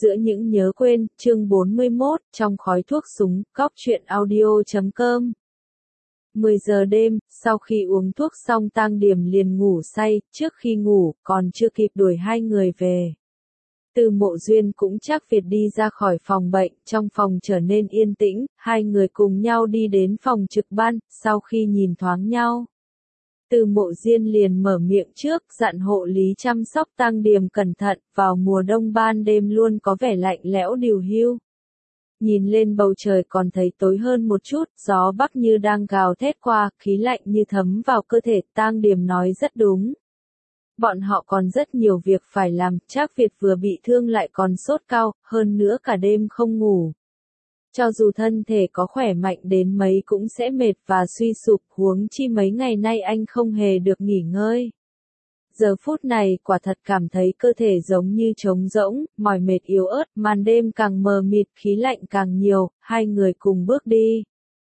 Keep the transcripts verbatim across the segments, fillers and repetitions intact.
Giữa những nhớ quên, chương bốn mươi mốt, trong khói thuốc súng, cóc truyện audio chấm com. mười giờ đêm, sau khi uống thuốc xong Tang Điểm liền ngủ say, trước khi ngủ, còn chưa kịp đuổi hai người về. Từ Mộ Duyên cũng chắc việc đi ra khỏi phòng bệnh, trong phòng trở nên yên tĩnh, hai người cùng nhau đi đến phòng trực ban, sau khi nhìn thoáng nhau. Từ Mộ Duyên liền mở miệng trước, dặn hộ lý chăm sóc Tang Điểm cẩn thận, vào mùa đông ban đêm luôn có vẻ lạnh lẽo điều hiu. Nhìn lên bầu trời còn thấy tối hơn một chút, gió bắc như đang gào thét qua, khí lạnh như thấm vào cơ thể, Tang Điểm nói rất đúng. Bọn họ còn rất nhiều việc phải làm, Trác Việt vừa bị thương lại còn sốt cao, hơn nữa cả đêm không ngủ. Cho dù thân thể có khỏe mạnh đến mấy cũng sẽ mệt và suy sụp, huống chi mấy ngày nay anh không hề được nghỉ ngơi. Giờ phút này quả thật cảm thấy cơ thể giống như trống rỗng, mỏi mệt yếu ớt, màn đêm càng mờ mịt, khí lạnh càng nhiều, hai người cùng bước đi.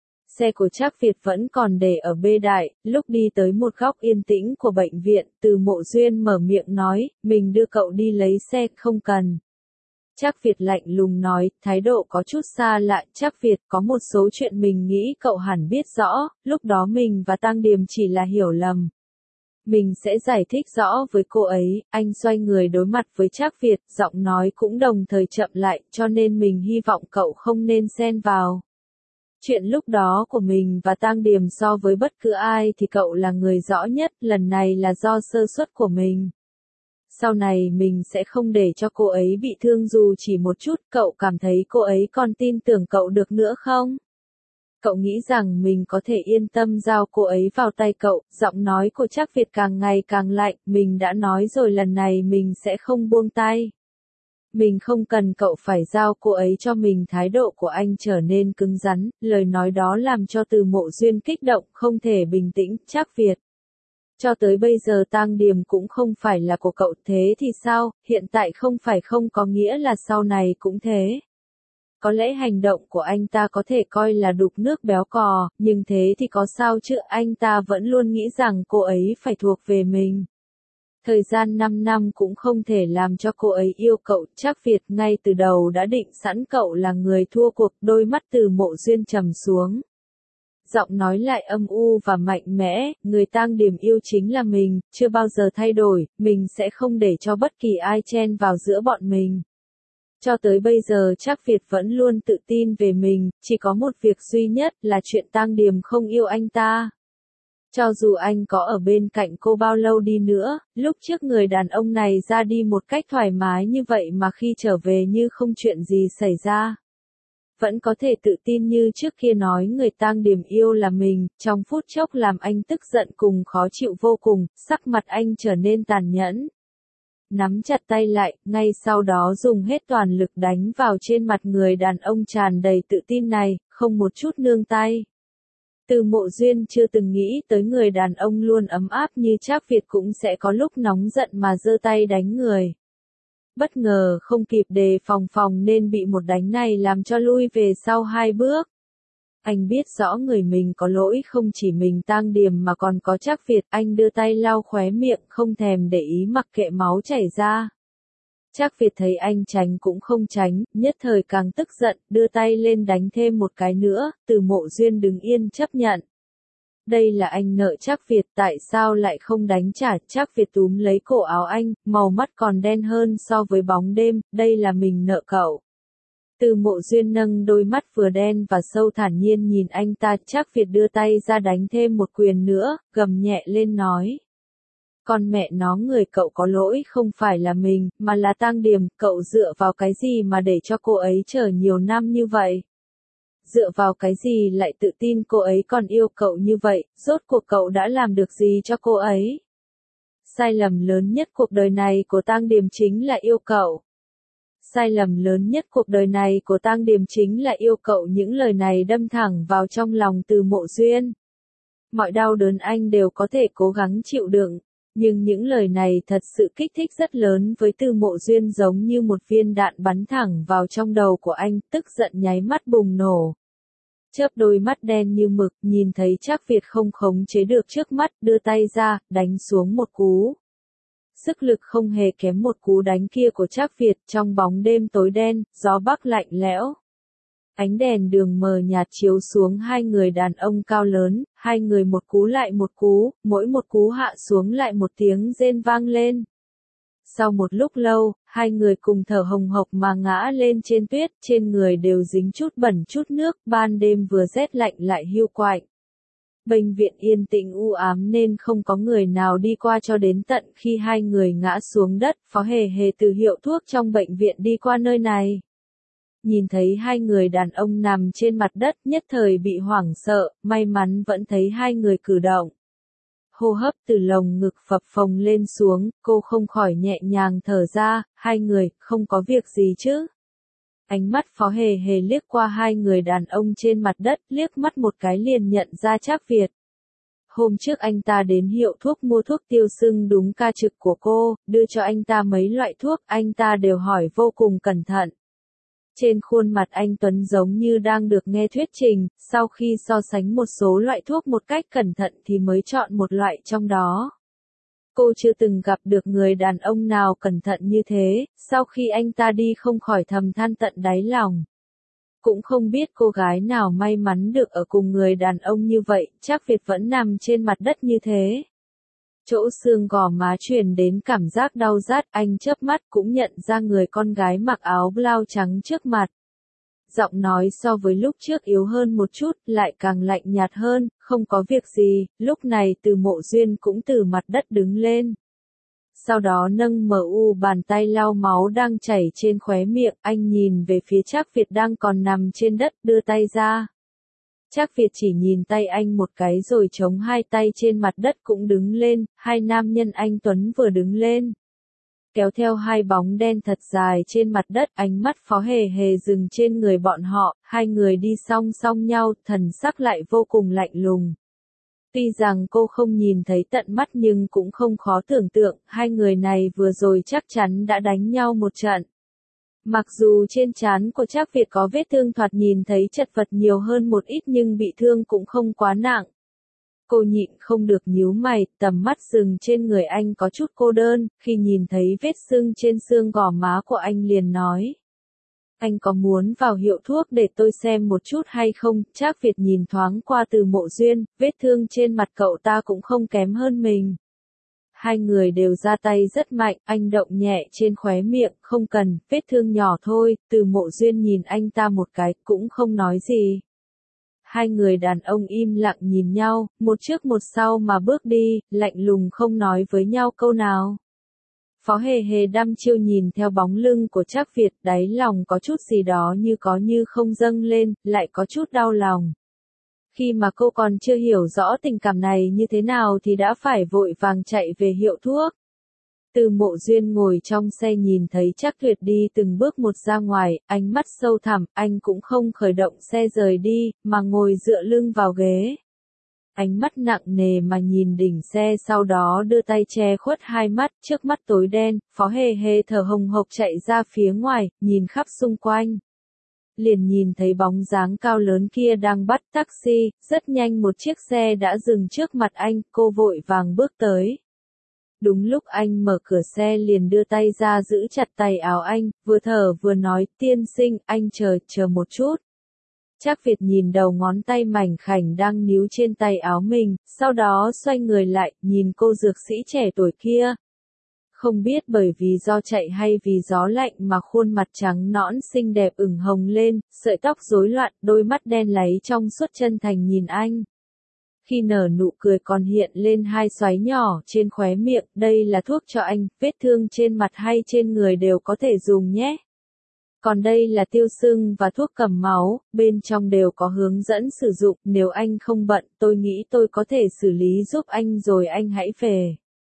Xe của Trác Việt vẫn còn để ở bê đại, lúc đi tới một góc yên tĩnh của bệnh viện, Từ Mộ Duyên mở miệng nói, mình đưa cậu đi lấy xe, không cần. Trác Việt lạnh lùng nói, thái độ có chút xa lạ, Trác Việt có một số chuyện mình nghĩ cậu hẳn biết rõ, lúc đó mình và Tang Điểm chỉ là hiểu lầm. Mình sẽ giải thích rõ với cô ấy, anh xoay người đối mặt với Trác Việt, giọng nói cũng đồng thời chậm lại, cho nên mình hy vọng cậu không nên xen vào. Chuyện lúc đó của mình và Tang Điểm so với bất cứ ai thì cậu là người rõ nhất, lần này là do sơ suất của mình. Sau này mình sẽ không để cho cô ấy bị thương dù chỉ một chút, cậu cảm thấy cô ấy còn tin tưởng cậu được nữa không? Cậu nghĩ rằng mình có thể yên tâm giao cô ấy vào tay cậu, giọng nói của Trác Việt càng ngày càng lạnh, mình đã nói rồi lần này mình sẽ không buông tay. Mình không cần cậu phải giao cô ấy cho mình, thái độ của anh trở nên cứng rắn, lời nói đó làm cho Từ Mộ Duyên kích động, không thể bình tĩnh, Trác Việt. Cho tới bây giờ Tang Điểm cũng không phải là của cậu, thế thì sao, hiện tại không phải không có nghĩa là sau này cũng thế. Có lẽ hành động của anh ta có thể coi là đục nước béo cò, nhưng thế thì có sao chứ, anh ta vẫn luôn nghĩ rằng cô ấy phải thuộc về mình. Thời gian năm năm cũng không thể làm cho cô ấy yêu cậu, Trác Việt ngay từ đầu đã định sẵn cậu là người thua cuộc, đôi mắt Từ Mộ Duyên trầm xuống. Giọng nói lại âm u và mạnh mẽ, người Tang Điểm yêu chính là mình, chưa bao giờ thay đổi, mình sẽ không để cho bất kỳ ai chen vào giữa bọn mình. Cho tới bây giờ Trác Việt vẫn luôn tự tin về mình, chỉ có một việc duy nhất là chuyện Tang Điểm không yêu anh ta. Cho dù anh có ở bên cạnh cô bao lâu đi nữa, lúc trước người đàn ông này ra đi một cách thoải mái như vậy mà khi trở về như không chuyện gì xảy ra. Vẫn có thể tự tin như trước kia nói người Tang Điểm yêu là mình, trong phút chốc làm anh tức giận cùng khó chịu vô cùng, sắc mặt anh trở nên tàn nhẫn. Nắm chặt tay lại, ngay sau đó dùng hết toàn lực đánh vào trên mặt người đàn ông tràn đầy tự tin này, không một chút nương tay. Từ Mộ Duyên chưa từng nghĩ tới người đàn ông luôn ấm áp như Trác Việt cũng sẽ có lúc nóng giận mà giơ tay đánh người. Bất ngờ không kịp đề phòng phòng nên bị một đánh này làm cho lui về sau hai bước. Anh biết rõ người mình có lỗi, không chỉ mình Tang Điểm mà còn có Trác Việt, anh đưa tay lau khóe miệng không thèm để ý mặc kệ máu chảy ra. Trác Việt thấy anh tránh cũng không tránh, nhất thời càng tức giận, đưa tay lên đánh thêm một cái nữa, Từ Mộ Duyên đứng yên chấp nhận. Đây là anh nợ Trác Việt, tại sao lại không đánh trả, Trác Việt túm lấy cổ áo anh, màu mắt còn đen hơn so với bóng đêm, đây là mình nợ cậu. Từ Mộ Duyên nâng đôi mắt vừa đen và sâu thản nhiên nhìn anh ta, Trác Việt đưa tay ra đánh thêm một quyền nữa, gầm nhẹ lên nói. Con mẹ nó, người cậu có lỗi không phải là mình, mà là Tang Điểm, cậu dựa vào cái gì mà để cho cô ấy chờ nhiều năm như vậy? Dựa vào cái gì lại tự tin cô ấy còn yêu cậu như vậy, rốt cuộc cậu đã làm được gì cho cô ấy? Sai lầm lớn nhất cuộc đời này của Tang Điểm chính là yêu cậu. Sai lầm lớn nhất cuộc đời này của Tang Điểm chính là yêu cậu, những lời này đâm thẳng vào trong lòng Từ Mộ Duyên. Mọi đau đớn anh đều có thể cố gắng chịu đựng. Nhưng những lời này thật sự kích thích rất lớn với Từ Mộ Duyên, giống như một viên đạn bắn thẳng vào trong đầu của anh, tức giận nháy mắt bùng nổ. Chớp đôi mắt đen như mực, nhìn thấy Trác Việt không khống chế được trước mắt, đưa tay ra, đánh xuống một cú. sức lực không hề kém một cú đánh kia của Trác Việt. Trong bóng đêm tối đen, gió bắc lạnh lẽo. Ánh đèn đường mờ nhạt chiếu xuống hai người đàn ông cao lớn, hai người một cú lại một cú, mỗi một cú hạ xuống lại một tiếng rên vang lên. Sau một lúc lâu, hai người cùng thở hồng hộc mà ngã lên trên tuyết, trên người đều dính chút bẩn chút nước, ban đêm vừa rét lạnh lại hiu quạnh. Bệnh viện yên tĩnh u ám nên không có người nào đi qua cho đến tận khi hai người ngã xuống đất. Phó Hề Hề từ hiệu thuốc trong bệnh viện đi qua nơi này. Nhìn thấy hai người đàn ông nằm trên mặt đất, nhất thời bị hoảng sợ, may mắn vẫn thấy hai người cử động. Hô hấp từ lồng ngực phập phồng lên xuống, cô không khỏi nhẹ nhàng thở ra, hai người, không có việc gì chứ. Ánh mắt Phó Hề Hề liếc qua hai người đàn ông trên mặt đất, liếc mắt một cái liền nhận ra Trác Việt. Hôm trước anh ta đến hiệu thuốc mua thuốc tiêu sưng đúng ca trực của cô, đưa cho anh ta mấy loại thuốc, anh ta đều hỏi vô cùng cẩn thận. Trên khuôn mặt anh Tuấn giống như đang được nghe thuyết trình, sau khi so sánh một số loại thuốc một cách cẩn thận thì mới chọn một loại trong đó. Cô chưa từng gặp được người đàn ông nào cẩn thận như thế, sau khi anh ta đi không khỏi thầm than tận đáy lòng. Cũng không biết cô gái nào may mắn được ở cùng người đàn ông như vậy, Trác Việt vẫn nằm trên mặt đất như thế. Chỗ xương gò má truyền đến cảm giác đau rát, anh chớp mắt cũng nhận ra người con gái mặc áo blau trắng trước mặt. Giọng nói so với lúc trước yếu hơn một chút, lại càng lạnh nhạt hơn, không có việc gì. Lúc này Từ Mộ Duyên cũng từ mặt đất đứng lên. Sau đó nâng mờ u bàn tay lau máu đang chảy trên khóe miệng, anh nhìn về phía Trác Việt đang còn nằm trên đất, đưa tay ra. Trác Việt chỉ nhìn tay anh một cái rồi chống hai tay trên mặt đất cũng đứng lên, hai nam nhân anh Tuấn vừa đứng lên. Kéo theo hai bóng đen thật dài trên mặt đất, ánh mắt Phó Hề Hề dừng trên người bọn họ, hai người đi song song nhau, thần sắc lại vô cùng lạnh lùng. Tuy rằng cô không nhìn thấy tận mắt nhưng cũng không khó tưởng tượng, hai người này vừa rồi chắc chắn đã đánh nhau một trận. Mặc dù trên trán của Trác Việt có vết thương thoạt nhìn thấy chật vật nhiều hơn một ít nhưng bị thương cũng không quá nặng. Cô nhịn không được nhíu mày, tầm mắt dừng trên người anh có chút cô đơn, khi nhìn thấy vết sưng trên xương gò má của anh liền nói. Anh có muốn vào hiệu thuốc để tôi xem một chút hay không? Trác Việt nhìn thoáng qua Từ Mộ Duyên, vết thương trên mặt cậu ta cũng không kém hơn mình. Hai người đều ra tay rất mạnh, anh động nhẹ trên khóe miệng, không cần, vết thương nhỏ thôi. Từ Mộ Duyên nhìn anh ta một cái, cũng không nói gì. Hai người đàn ông im lặng nhìn nhau, một trước một sau mà bước đi, lạnh lùng không nói với nhau câu nào. Phó Hề Hề đăm chiêu nhìn theo bóng lưng của Trác Việt, đáy lòng có chút gì đó như có như không dâng lên, lại có chút đau lòng. Khi mà cô còn chưa hiểu rõ tình cảm này như thế nào thì đã phải vội vàng chạy về hiệu thuốc. Từ Mộ Duyên ngồi trong xe nhìn thấy Trác Việt đi từng bước một ra ngoài, ánh mắt sâu thẳm, anh cũng không khởi động xe rời đi, mà ngồi dựa lưng vào ghế. Ánh mắt nặng nề mà nhìn đỉnh xe, sau đó đưa tay che khuất hai mắt, trước mắt tối đen. Phó Hề Hề thở hồng hộc chạy ra phía ngoài, nhìn khắp xung quanh. Liền nhìn thấy bóng dáng cao lớn kia đang bắt taxi, rất nhanh một chiếc xe đã dừng trước mặt anh, cô vội vàng bước tới. Đúng lúc anh mở cửa xe liền đưa tay ra giữ chặt tay áo anh, vừa thở vừa nói, tiên sinh, anh chờ, chờ một chút. Trác Việt nhìn đầu ngón tay mảnh khảnh đang níu trên tay áo mình, sau đó xoay người lại, nhìn cô dược sĩ trẻ tuổi kia. Không biết bởi vì do chạy hay vì gió lạnh mà khuôn mặt trắng nõn xinh đẹp ửng hồng lên, sợi tóc rối loạn, đôi mắt đen láy trong suốt chân thành nhìn anh. Khi nở nụ cười còn hiện lên hai xoáy nhỏ trên khóe miệng, đây là thuốc cho anh, vết thương trên mặt hay trên người đều có thể dùng nhé. Còn đây là tiêu sưng và thuốc cầm máu, bên trong đều có hướng dẫn sử dụng, nếu anh không bận, tôi nghĩ tôi có thể xử lý giúp anh rồi anh hãy về.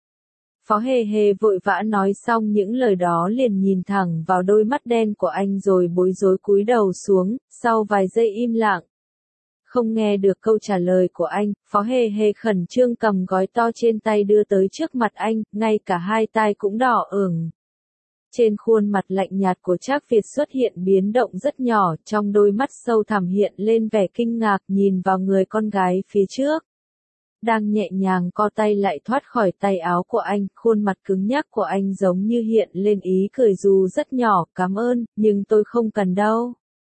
Phó Hề Hề vội vã nói xong những lời đó liền nhìn thẳng vào đôi mắt đen của anh rồi bối rối cúi đầu xuống, sau vài giây im lặng. Không nghe được câu trả lời của anh, Phó Hề Hề khẩn trương cầm gói to trên tay đưa tới trước mặt anh, ngay cả hai tai cũng đỏ ửng. Trên khuôn mặt lạnh nhạt của Trác Việt xuất hiện biến động rất nhỏ, trong đôi mắt sâu thẳm hiện lên vẻ kinh ngạc nhìn vào người con gái phía trước. đang nhẹ nhàng co tay lại thoát khỏi tay áo của anh, khuôn mặt cứng nhắc của anh giống như hiện lên ý cười dù rất nhỏ, cảm ơn, nhưng tôi không cần đâu.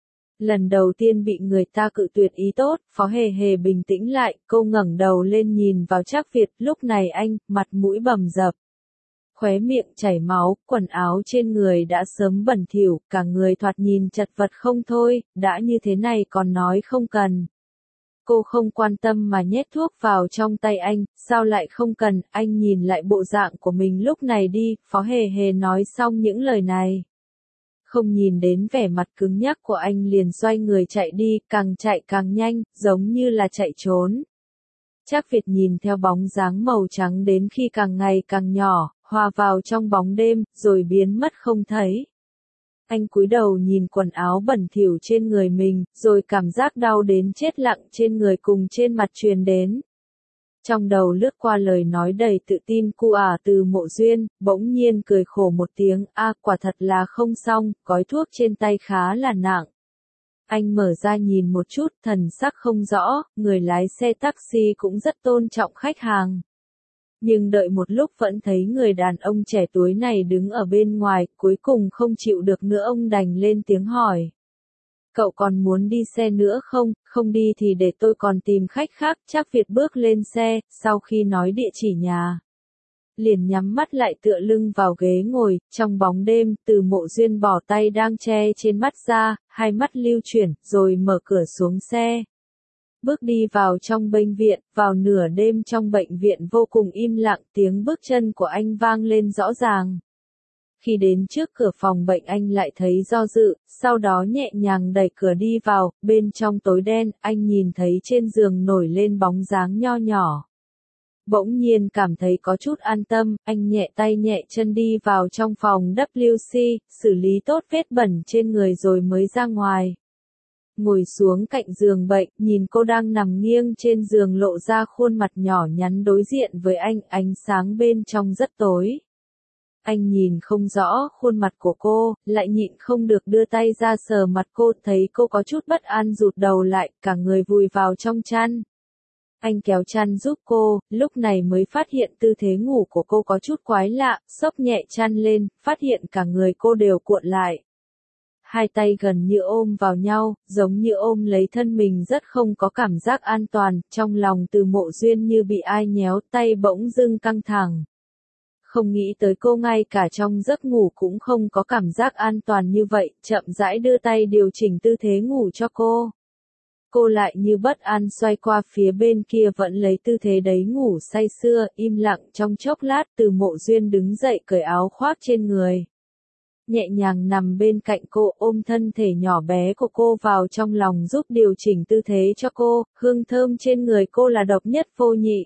Lần đầu tiên bị người ta cự tuyệt ý tốt, Phó Hề Hề bình tĩnh lại, cô ngẩng đầu lên nhìn vào Trác Việt, lúc này anh, mặt mũi bầm dập. Khóe miệng chảy máu, quần áo trên người đã sớm bẩn thỉu, cả người thoạt nhìn chật vật không thôi, đã như thế này còn nói không cần. Cô không quan tâm mà nhét thuốc vào trong tay anh, sao lại không cần, anh nhìn lại bộ dạng của mình lúc này đi, Phó Hề Hề nói xong những lời này. Không nhìn đến vẻ mặt cứng nhắc của anh liền xoay người chạy đi, càng chạy càng nhanh, giống như là chạy trốn. Trác Việt nhìn theo bóng dáng màu trắng đến khi càng ngày càng nhỏ, hòa vào trong bóng đêm, rồi biến mất không thấy. Anh cúi đầu nhìn quần áo bẩn thỉu trên người mình, rồi cảm giác đau đến chết lặng trên người cùng trên mặt truyền đến. Trong đầu lướt qua lời nói đầy tự tin cu ả từ Mộ Duyên, bỗng nhiên cười khổ một tiếng, a quả thật là không xong, gói thuốc trên tay khá là nặng. Anh mở ra nhìn một chút, thần sắc không rõ, người lái xe taxi cũng rất tôn trọng khách hàng. Nhưng đợi một lúc vẫn thấy người đàn ông trẻ tuổi này đứng ở bên ngoài, cuối cùng không chịu được nữa ông đành lên tiếng hỏi. Cậu còn muốn đi xe nữa không, không đi thì để tôi còn tìm khách khác, Trác Việt bước lên xe, sau khi nói địa chỉ nhà. Liền nhắm mắt lại tựa lưng vào ghế ngồi, trong bóng đêm, Từ Mộ Duyên bỏ tay đang che trên mắt ra, hai mắt lưu chuyển, rồi mở cửa xuống xe. Bước đi vào trong bệnh viện, vào nửa đêm trong bệnh viện vô cùng im lặng, tiếng bước chân của anh vang lên rõ ràng. Khi đến trước cửa phòng bệnh anh lại thấy do dự, sau đó nhẹ nhàng đẩy cửa đi vào, bên trong tối đen, anh nhìn thấy trên giường nổi lên bóng dáng nho nhỏ. Bỗng nhiên cảm thấy có chút an tâm, anh nhẹ tay nhẹ chân đi vào trong phòng W C, xử lý tốt vết bẩn trên người rồi mới ra ngoài. Ngồi xuống cạnh giường bệnh, nhìn cô đang nằm nghiêng trên giường lộ ra khuôn mặt nhỏ nhắn đối diện với anh, ánh sáng bên trong rất tối. Anh nhìn không rõ khuôn mặt của cô, lại nhịn không được đưa tay ra sờ mặt cô, thấy cô có chút bất an rụt đầu lại, cả người vùi vào trong chăn. Anh kéo chăn giúp cô, lúc này mới phát hiện tư thế ngủ của cô có chút quái lạ, xốc nhẹ chăn lên, phát hiện cả người cô đều cuộn lại. Hai tay gần như ôm vào nhau, giống như ôm lấy thân mình rất không có cảm giác an toàn, trong lòng Từ Mộ Duyên như bị ai nhéo, tay bỗng dưng căng thẳng. Không nghĩ tới cô ngay cả trong giấc ngủ cũng không có cảm giác an toàn như vậy, chậm rãi đưa tay điều chỉnh tư thế ngủ cho cô. Cô lại như bất an xoay qua phía bên kia vẫn lấy tư thế đấy ngủ say sưa, im lặng trong chốc lát Từ Mộ Duyên đứng dậy cởi áo khoác trên người. Nhẹ nhàng nằm bên cạnh cô ôm thân thể nhỏ bé của cô vào trong lòng giúp điều chỉnh tư thế cho cô, hương thơm trên người cô là độc nhất vô nhị.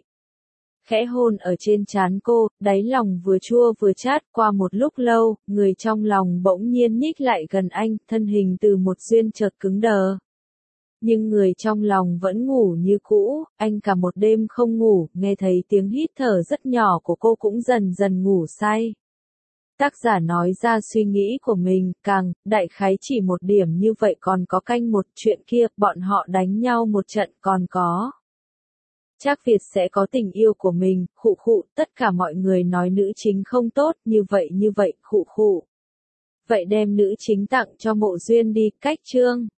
Khẽ hôn ở trên trán cô, đáy lòng vừa chua vừa chát, qua một lúc lâu, người trong lòng bỗng nhiên nhích lại gần anh, thân hình Từ Mộ Duyên chợt cứng đờ. Nhưng người trong lòng vẫn ngủ như cũ, anh cả một đêm không ngủ, nghe thấy tiếng hít thở rất nhỏ của cô cũng dần dần ngủ say. Tác giả nói ra suy nghĩ của mình, càng, đại khái chỉ một điểm như vậy còn có canh một chuyện kia, bọn họ đánh nhau một trận còn có. Trác Việt sẽ có tình yêu của mình, khụ khụ, tất cả mọi người nói nữ chính không tốt, như vậy như vậy, khụ khụ. Vậy đem nữ chính tặng cho Mộ Duyên đi, cách chương.